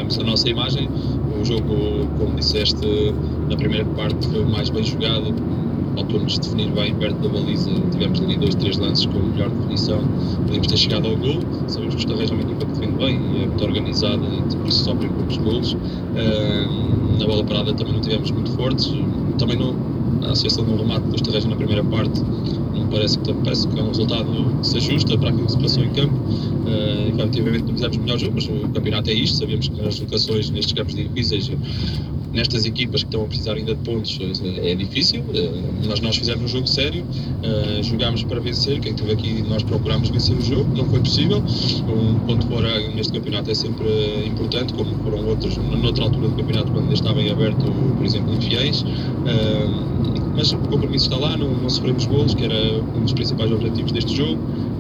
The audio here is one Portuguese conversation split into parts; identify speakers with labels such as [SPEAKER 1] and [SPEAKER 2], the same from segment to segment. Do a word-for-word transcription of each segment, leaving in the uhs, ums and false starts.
[SPEAKER 1] tivemos a nossa imagem. O jogo, como disseste, na primeira parte foi o mais bem jogado, faltou-nos definir bem perto da baliza, tivemos ali dois, três lances com melhor definição, podíamos ter chegado ao gol. Sabemos que o Estarreja é uma equipa que defende bem e é muito organizada e por isso sofrem poucos golos. Uh, na bola parada também não tivemos muito fortes, também não, a associação do remate do Estarreja na primeira parte não parece que, parece que é um resultado que se ajusta para aquilo que se passou em campo. Uh, efetivamente não fizemos o melhor jogo, mas o campeonato é isto, sabemos que nas locações, nestes campos difíceis, nestas equipas que estão a precisar ainda de pontos, é difícil. Uh, nós, nós fizemos um jogo sério, uh, jogámos para vencer, quem esteve aqui nós procurámos vencer o jogo, não foi possível. Um ponto fora neste campeonato é sempre importante, como foram outros noutra altura do campeonato quando ainda estava em aberto, por exemplo, em Fiéis. Uh, mas o compromisso está lá, não, não sofremos golos, que era um dos principais objetivos deste jogo.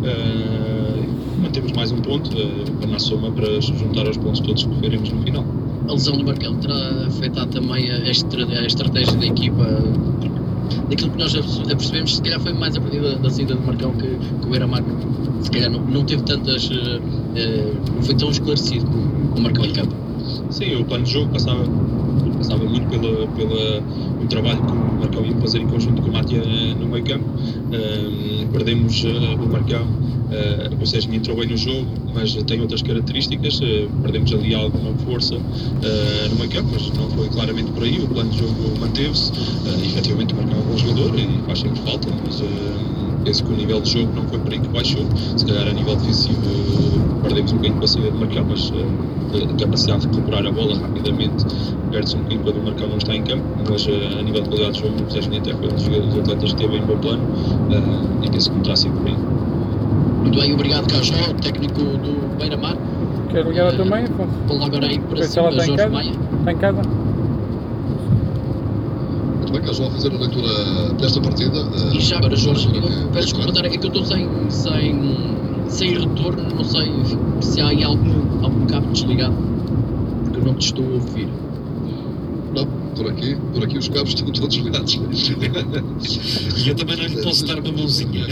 [SPEAKER 1] Uh, mantemos mais um ponto uh, na soma para juntar os pontos todos que faremos no final.
[SPEAKER 2] A lesão do Marcão terá afetado também a, estra- a estratégia da equipa? Daquilo que nós percebemos, se calhar foi mais a partir da, da saída do Marcão que, que o Beira-Mar se calhar não, não teve tantas, uh, uh, não foi tão esclarecido com, com o Marcão em campo.
[SPEAKER 1] Sim, o plano de jogo passava, passava muito pela, pela o trabalho que o Marcão ia fazer em conjunto com o Matia no meio campo. Uh, perdemos uh, o Marcão, uh, ou seja, entrou bem no jogo, mas tem outras características. Uh, perdemos ali alguma força uh, no meio campo, mas não foi claramente por aí. O plano de jogo manteve-se. Uh, efetivamente o Marcão é um bom jogador e faz sempre falta, mas uh, penso que o nível de jogo não foi por aí que baixou. Se calhar a nível defensivo uh, perdemos um bocadinho com a saída de Marcão, mas uh, a capacidade de recuperar a bola rapidamente perde-se um bocadinho quando o Marcão não está em campo, mas uh, a nível de qualidade de jogo, o José Juninho até foi um dos atletas que teve em bom plano uh, e penso que não terá sido por aí.
[SPEAKER 2] Muito bem, obrigado Cajó, técnico do Beira-Mar.
[SPEAKER 3] Queres ligar uh, também?
[SPEAKER 2] Vou agora aí para
[SPEAKER 3] cima,
[SPEAKER 2] Jorge
[SPEAKER 3] está
[SPEAKER 2] Maia.
[SPEAKER 3] Está em casa?
[SPEAKER 4] Muito bem, Cajó, a fazer a leitura desta partida. Uh,
[SPEAKER 2] e já agora, Jorge,
[SPEAKER 4] que,
[SPEAKER 2] peço desculpa, é que eu estou sem, sem, sem retorno, não sei se há aí algum, algum cabo desligado, porque eu não te estou a ouvir.
[SPEAKER 4] Não, por aqui, por aqui os cabos estão todos ligados.
[SPEAKER 1] E eu também não lhe posso dar uma mãozinha.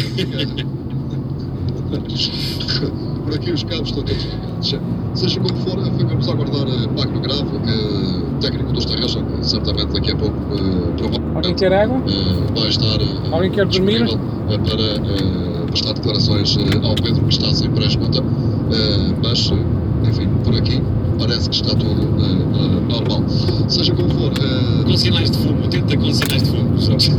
[SPEAKER 4] Por aqui os cabos estão todos ligados. Seja como for, ficamos a aguardar Magno Grave, que técnico do Estarreja, que certamente daqui a pouco uh, provavelmente
[SPEAKER 3] Alguém quer água?
[SPEAKER 4] Uh, vai estar uh,
[SPEAKER 3] Alguém quer dormir?
[SPEAKER 4] Uh, para uh, prestar declarações uh, ao Pedro, que está sem pré-escuta. Uh, mas, enfim, por aqui parece que está tudo uh, uh, normal. Seja como for... Uh,
[SPEAKER 1] com sinais de fumo, tenta com sinais de fumo, Jorge.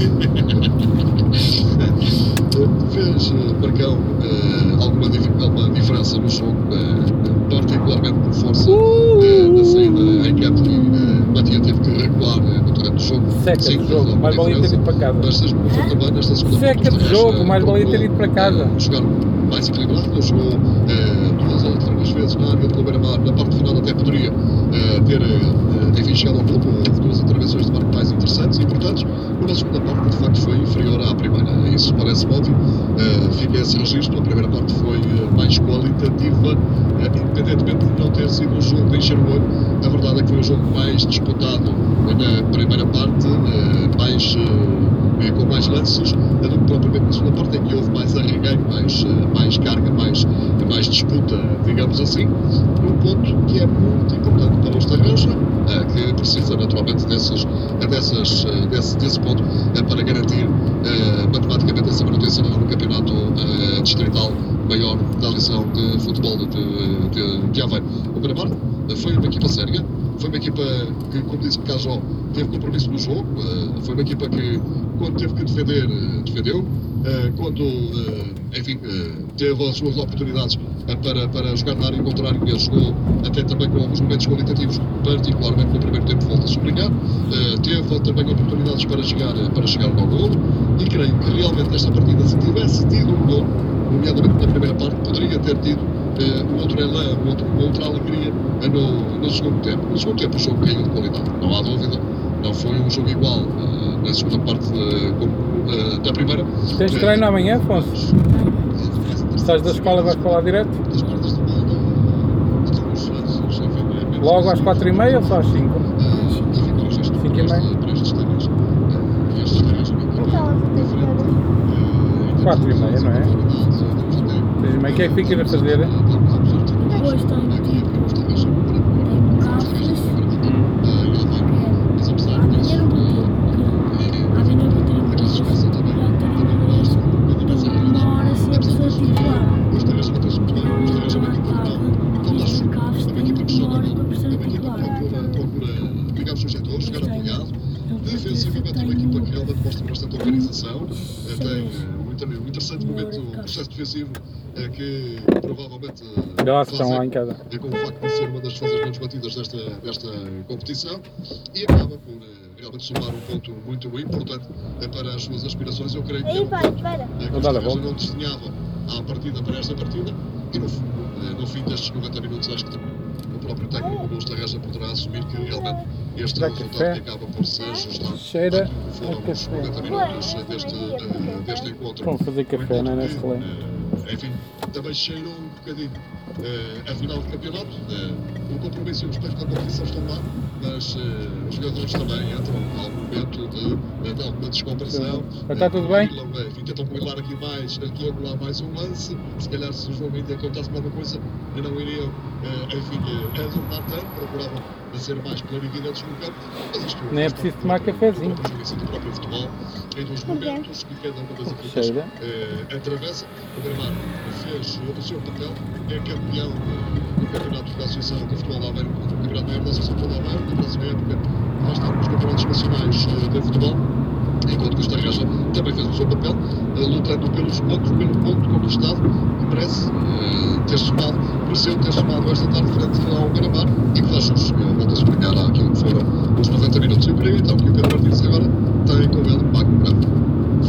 [SPEAKER 4] Fez uh, Marcão uh, alguma, dif- alguma diferença no jogo, uh, particularmente por força uh, da saída em campo e uh, Matia teve que recuar uh, durante o jogo.
[SPEAKER 3] Seca
[SPEAKER 4] Sim,
[SPEAKER 3] de jogo, mais valia ter ido para casa.
[SPEAKER 4] Mas seja como for também, nesta segunda
[SPEAKER 3] Seca de jogo, mais valia ter ido para casa.
[SPEAKER 4] Uh, jogar mais equilibrado, jogou uh, duas ou três vezes na área do Beira-Mar, na parte final até poderia uh, ter, uh, enfim, chegado ao clube. Houve duas intervenções de Marco mais interessantes e importantes, mas na segunda parte de facto foi inferior à primeira. Isso parece-me óbvio. Uh, fica esse registro. A primeira parte foi uh, mais qualitativa, uh, independentemente de não ter sido um jogo de encher o olho. A verdade é que foi um jogo mais disputado na primeira parte, uh, mais, uh, com mais lances, uh, do que propriamente na segunda parte, em que houve mais arreganho, mais, uh, mais carga, mais, mais disputa, digamos assim. Um ponto que é muito importante para o Estarreja, uh, que precisa naturalmente desses, dessas, uh, desse, desse ponto uh, para garantir uh, matematicamente essa manutenção no campeonato uh, distrital maior da lição de futebol de, de, de Aveiro. O Beira-Mar foi uma equipa séria, foi uma equipa que, como disse o Cajó, teve compromisso no jogo, uh, foi uma equipa que, quando teve que defender, uh, defendeu, uh, quando, uh, enfim, uh, teve as suas oportunidades uh, para, para jogar na área contrária, e jogou até também com alguns momentos qualitativos, particularmente no primeiro tempo, volta a sublinhar, uh, teve também oportunidades para chegar, para chegar ao gol, e creio que realmente nesta partida, se tivesse tido um gol, nomeadamente na primeira parte, poderia ter tido uh, um outro elan, um outro, uma outra alegria uh, no, no segundo tempo. No segundo tempo o jogo caiu de qualidade, não há dúvida, não foi um jogo igual uh, na segunda parte uh, como uh, da primeira.
[SPEAKER 3] Tens treino amanhã, Afonso? Estás da escola e vais para lá direto?
[SPEAKER 4] Das quartas de semana,
[SPEAKER 3] logo às quatro e meia ou só às cinco? cinco e meia? quatro e meia, não é? três e meia, o que é que ficas a fazer?
[SPEAKER 5] Depois tenho tipo, tenho carro,
[SPEAKER 4] processo defensivo é que provavelmente
[SPEAKER 3] Elas estão
[SPEAKER 4] fazem-
[SPEAKER 3] lá em casa.
[SPEAKER 4] é com o facto de ser uma das defesas menos batidas desta, desta competição e acaba por eh, realmente somar um ponto muito importante eh, para as suas aspirações. Eu creio que é
[SPEAKER 5] Aí,
[SPEAKER 4] um
[SPEAKER 5] pai,
[SPEAKER 4] ponto
[SPEAKER 5] espera.
[SPEAKER 4] eh, que
[SPEAKER 3] Vou
[SPEAKER 4] o
[SPEAKER 3] dar a
[SPEAKER 4] Estarreja
[SPEAKER 3] volta.
[SPEAKER 4] não desenhava à partida para esta partida e no, eh, no fim destes noventa minutos acho que o próprio técnico do Estarreja poderá assumir que realmente este
[SPEAKER 3] Dá
[SPEAKER 4] resultado
[SPEAKER 3] café.
[SPEAKER 4] que acaba por se ajustar
[SPEAKER 3] Cheira
[SPEAKER 4] àquilo que foram
[SPEAKER 3] a
[SPEAKER 4] os
[SPEAKER 3] café.
[SPEAKER 4] noventa minutos eh, deste, eh, deste encontro.
[SPEAKER 3] Vão fazer café, não é nesse relé.
[SPEAKER 4] Eh, enfim, também cheirou um bocadinho eh, a final de campeonato. Eh, o compromisso e o respeito da competição estão lá, mas eh, os jogadores também entram a algum momento de, de, de alguma descompressão.
[SPEAKER 3] Mas está tudo bem?
[SPEAKER 4] Eh, enfim, tentam coilar aqui mais, aqui e lá mais um lance. Se calhar se o jogo ainda acontece alguma coisa, não iriam, eh, enfim, eh, adornar tanto, procuravam ser mais clarividentes no campo. Mas isto
[SPEAKER 3] Nem é
[SPEAKER 4] faz
[SPEAKER 3] preciso
[SPEAKER 4] parte
[SPEAKER 3] tomar
[SPEAKER 4] do-
[SPEAKER 3] cafezinho.
[SPEAKER 4] do próprio jogo em si, do próprio futebol, em dois momentos que cada uma das equipas
[SPEAKER 3] Cheira.
[SPEAKER 4] eh, atravessa. O Beira-Mar fez o seu papel, é campeão eh, do campeonato da Associação de Futebol de Aveiro, do campeonato maior da Associação de Futebol de Aveiro, na próxima época vai estar nos campeonatos nacionais eh, de futebol, enquanto que o Estarreja também fez o seu papel, eh, lutando pelos pontos, pelo ponto conquistado, que parece eh, ter somado, pareceu ter somado esta tarde frente ao Beira-Mar e que faz-nos, eh, volto a sublinhar aquilo que foram os noventa minutos. Eu creio então que o Pedro Martins agora tem com ele Magno Bravo.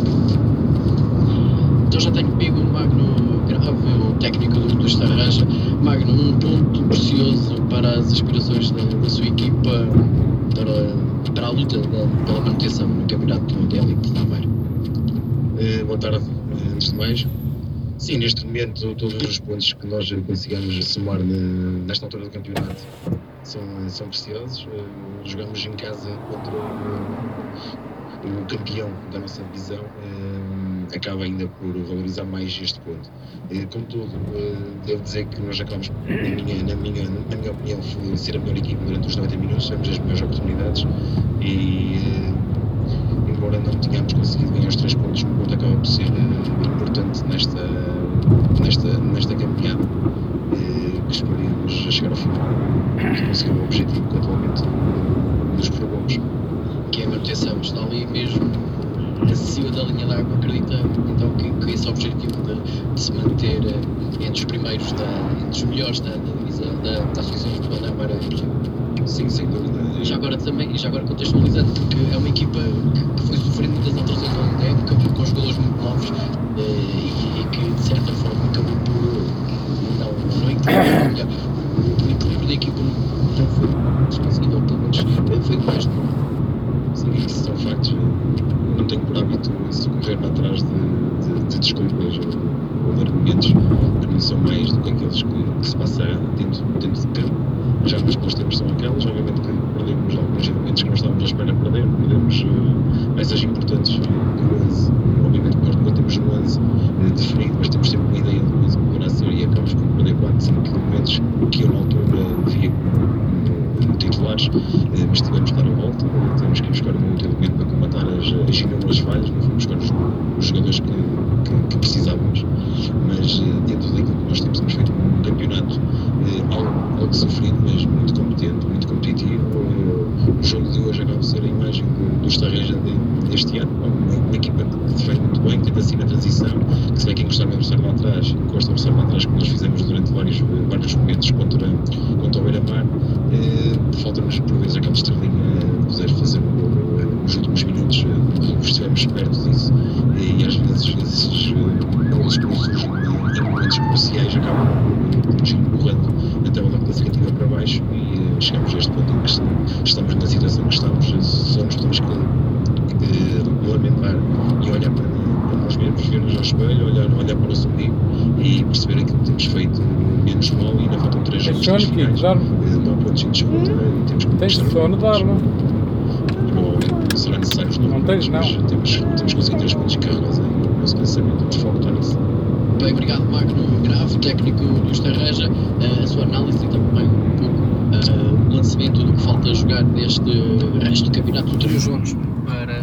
[SPEAKER 2] Então já tenho comigo o Magno Grave, o técnico do, do Estarreja. Magno, um ponto precioso para as aspirações da, da sua equipa para, para a luta da, pela manutenção no campeonato de élite de Aveiro.
[SPEAKER 6] Eh, boa tarde, eh, antes de mais. Sim, neste momento todos os pontos que nós consigamos somar ne- nesta altura do campeonato são, são preciosos. Eh, jogamos em casa contra o, o campeão da nossa divisão, eh, acaba ainda por valorizar mais este ponto. Eh, contudo, eh, devo dizer que nós acabamos, na minha, na minha, na minha opinião, por ser a melhor equipa durante os noventa minutos, tivemos as melhores oportunidades e eh, embora não tenhamos conseguido ganhar os três pontos, o ponto acaba por ser eh, importante nesta, nesta, nesta caminhada eh, que esperemos a chegar ao final e conseguir o objetivo que atualmente nos propomos.
[SPEAKER 2] Que é a manutenção, está ali mesmo acima da linha d'água. Acredita então que, que esse objetivo de, de se manter eh, entre os primeiros, da, entre os melhores da, da, divisão- da, da Associação de Futebol da Aveiro.
[SPEAKER 6] Sim, sem dúvida.
[SPEAKER 2] Já agora também, já agora contextualizando, porque é uma equipa que, que foi sofrendo muitas alterações ao longo da época, com jogadores muito novos eh, e, e que de certa forma acabou por não, não equilibrar. O equilíbrio da equipa não foi conseguido, ou pelo menos foi mais de novo.
[SPEAKER 6] Sim, isso são factos. Não tenho por hábito correr atrás de, de, de desculpas ou, ou de argumentos que não são mais do que aqueles que, que se passa dentro, dentro de campo. Já as respostas temos são aquelas. Obviamente que perdemos alguns elementos que não estávamos à espera perder. Perdemos uh, peças importantes no onze. Obviamente que nós nunca temos um onze uh, definido, mas temos sempre uma ideia do onze que poderá ser e acabamos por perder quatro, cinco elementos que eu na altura via como titulares, eh, mas tivemos que dar a volta, eh, tivemos que ir buscar um outro elemento para combatar as, as inúmeras falhas, não fomos buscar os, os jogadores que, que, que precisávamos, mas eh, dentro daquilo que nós temos, temos feito um campeonato eh, algo, algo sofrido, mas muito competente, muito competitivo. Eh, o jogo de hoje acaba de ser a imagem do, do Estarreja de, deste ano, uma, uma equipa que defende muito bem, que tenta assim na transição, que se vai que encostar o adversário lá atrás, encosta o adversário lá atrás, como nós fizemos durante vários, vários momentos contra, contra o Beira-Mar. Eh, falta-nos por vezes aquela estrelinha de poder fazer um gol eh, nos últimos minutos, eh, estivemos perto disso e às vezes esses uh, gols que nos surgem em momentos cruciais acabam por nos ir empurrando até a bola classificativa para baixo e uh, chegamos a este ponto em que estamos na situação que estamos, só nos temos que uh, lamentar e olhar para, para nós mesmos, ver-nos ao espelho, olhar, olhar para o nosso umbigo e perceber aquilo que temos feito menos mal e ainda faltam três jogos
[SPEAKER 3] Sono,
[SPEAKER 6] finais.
[SPEAKER 3] Kiko, dorme.
[SPEAKER 6] Não pontos em disputa e temos que
[SPEAKER 3] Tens
[SPEAKER 6] conquistar os
[SPEAKER 3] sono,
[SPEAKER 6] pontos.
[SPEAKER 3] dorme.
[SPEAKER 6] Provavelmente será necessário os nove
[SPEAKER 3] Não tens,
[SPEAKER 6] pontos,
[SPEAKER 3] não.
[SPEAKER 6] mas temos, temos conseguido três pontos de cargas e o nosso pensamento vamos focar nisso.
[SPEAKER 2] Bem, obrigado Magno Grave, técnico do Estarreja, a sua análise e também um pouco uh, o lançamento do que falta jogar neste resto do campeonato, três jogos para